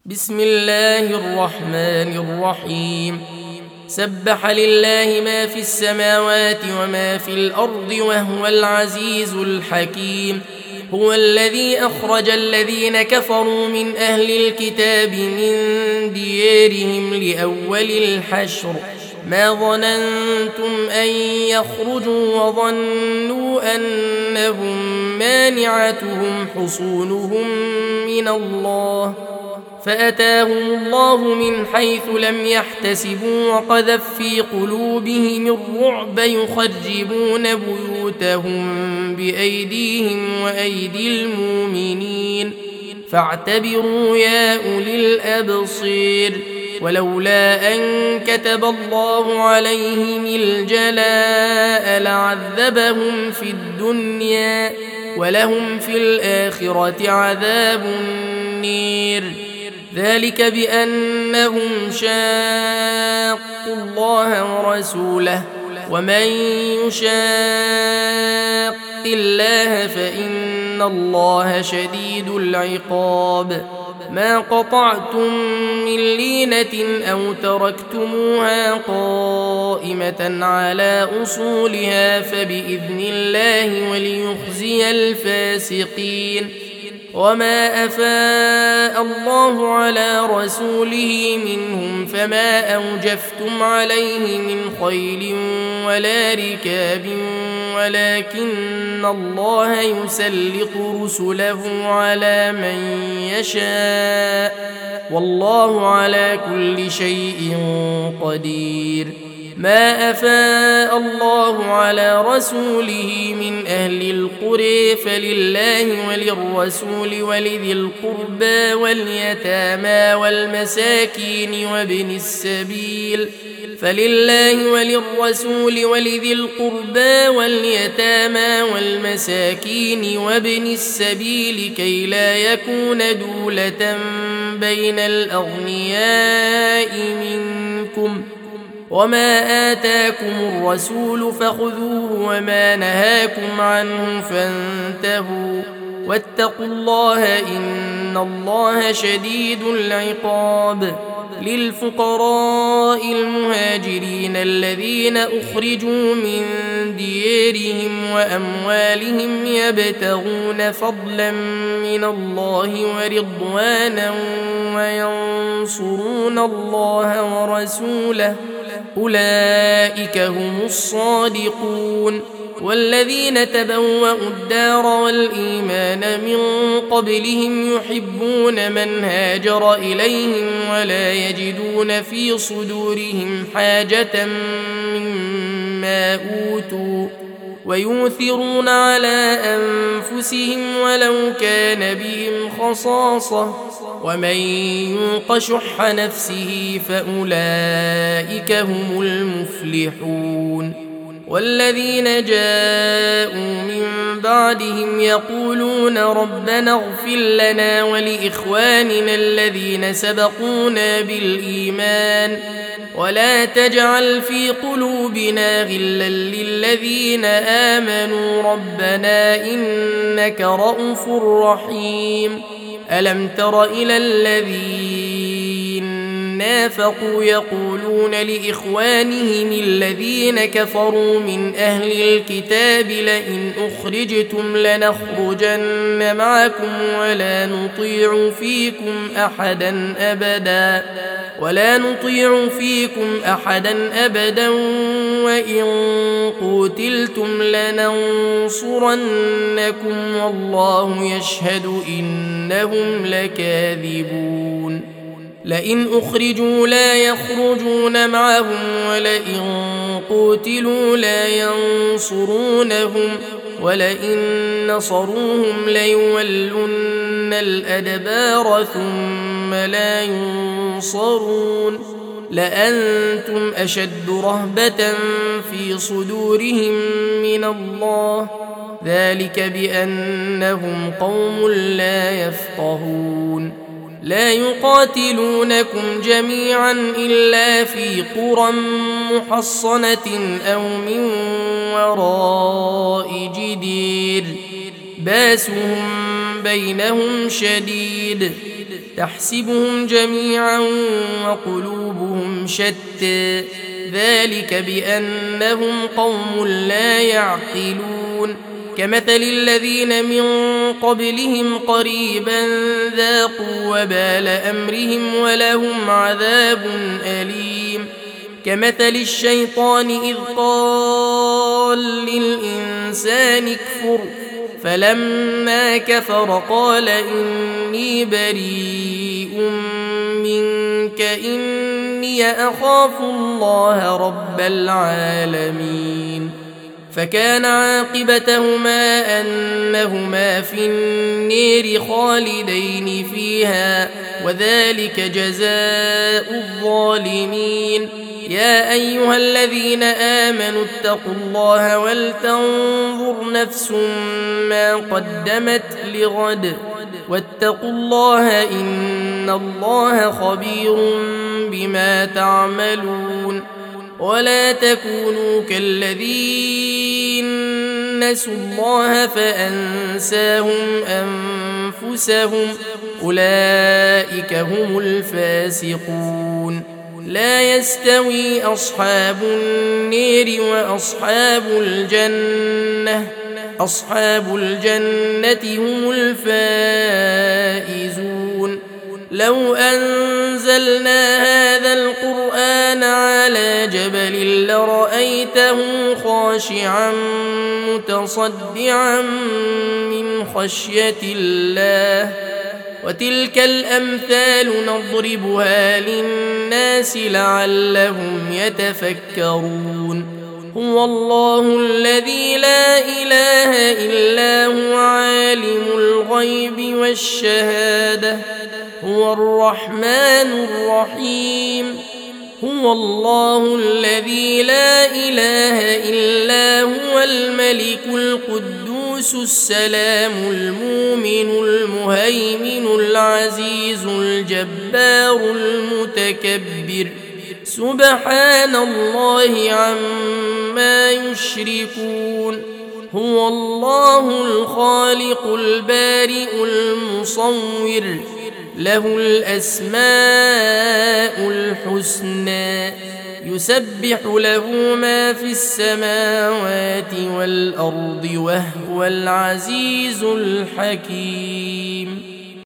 بسم الله الرحمن الرحيم. سبح لله ما في السماوات وما في الأرض وهو العزيز الحكيم. هو الذي أخرج الذين كفروا من أهل الكتاب من ديارهم لأول الحشر ما ظننتم أن يخرجوا وظنوا أنهم مانعتهم حصونهم من الله فأتاهم الله من حيث لم يحتسبوا وقذف في قلوبهم الرعب يخربون بيوتهم بأيديهم وأيدي المؤمنين فاعتبروا يا أولي الأبصير. ولولا أن كتب الله عليهم الجلاء لعذبهم في الدنيا ولهم في الآخرة عذاب النير ذلك بأنهم شاقوا الله ورسوله ومن يشاق الله فإن الله شديد العقاب. ما قطعتم من لينة أو تركتموها قائمة على أصولها فبإذن الله وليخزي الفاسقين. وما أفاء الله على رسوله منهم فما أوجفتم عليه من خيل ولا ركاب ولكن الله يسلط رسله على من يشاء والله على كل شيء قدير. ما أفاء الله على رسوله من أهل القرى فلله وللرسول ولذي القربى واليتامى والمساكين وابن السبيل فلله وللرسول ولذي القربى واليتامى والمساكين وابن السبيل كي لا يكون دولة بين الأغنياء منكم. وما آتاكم الرسول فخذوه وما نهاكم عنه فانتهوا واتقوا الله إن الله شديد العقاب. للفقراء المهاجرين الذين أخرجوا من ديارهم وأموالهم يبتغون فضلا من الله ورضوانا وينصرون الله ورسوله أولئك هم الصادقون. والذين تبوأوا الدار والإيمان من قبلهم يحبون من هاجر إليهم ولا يجدون في صدورهم حاجة مما أوتوا ويؤثرون على أنفسهم ولو كان بهم خصاصة ومن يوق شح نفسه فأولئك هم المفلحون. والذين جاءوا من بعدهم يقولون ربنا اغفر لنا ولإخواننا الذين سبقونا بالإيمان ولا تجعل في قلوبنا غلا للذين آمنوا ربنا إنك رءوف رحيم. ألم تر إلى الذين نافقوا يقولون لإخوانهم الذين كفروا من أهل الكتاب لئن أخرجتم لنخرجن معكم ولا نطيع فيكم أحدا أبدا وإن قتلتم لننصرنكم والله يشهد إنهم لكاذبون. لئن أخرجوا لا يخرجون معهم ولئن قتلوا لا ينصرونهم ولئن نصروهم ليولن الأدبار ثم لا ينصرون. لأنتم أشد رهبة في صدورهم من الله ذلك بأنهم قوم لا يفقهون. لا يقاتلونكم جميعا إلا في قرى محصنة أو من وراء جدير باسهم بينهم شديد تحسبهم جميعا وقلوبهم شتى ذلك بأنهم قوم لا يعقلون كمثل الذين من قبلهم قريبا ذاقوا وبال أمرهم ولهم عذاب أليم كمثل الشيطان إذ قال للإنسان اكفر فلما كفر قال إني بريء منك إني أخاف الله رب العالمين فكان عاقبتهما أنهما في النير خالدين فيها وذلك جزاء الظالمين يا أيها الذين آمنوا اتقوا الله ولتنظر نفس ما قدمت لغد واتقوا الله إن الله خبير بما تعملون ولا تكونوا كالذين نسوا الله فأنساهم أنفسهم أولئك هم الفاسقون لا يستوي أصحاب النير وأصحاب الجنة هم الفائزون لو أنزلنا هذا القرآن على جبل لرأيته خاشعا متصدعا من خشية الله وتلك الأمثال نضربها للناس لعلهم يتفكرون هو الله الذي لا إله إلا هو عالم الغيب والشهادة هو الرحمن الرحيم هو الله الذي لا إله إلا هو الملك القدوس السلام المؤمن المهيمن العزيز الجبار المتكبر سبحان الله عما يشركون هو الله الخالق البارئ المصور له الأسماء الحسنى يسبح له ما في السماوات والأرض وهو العزيز الحكيم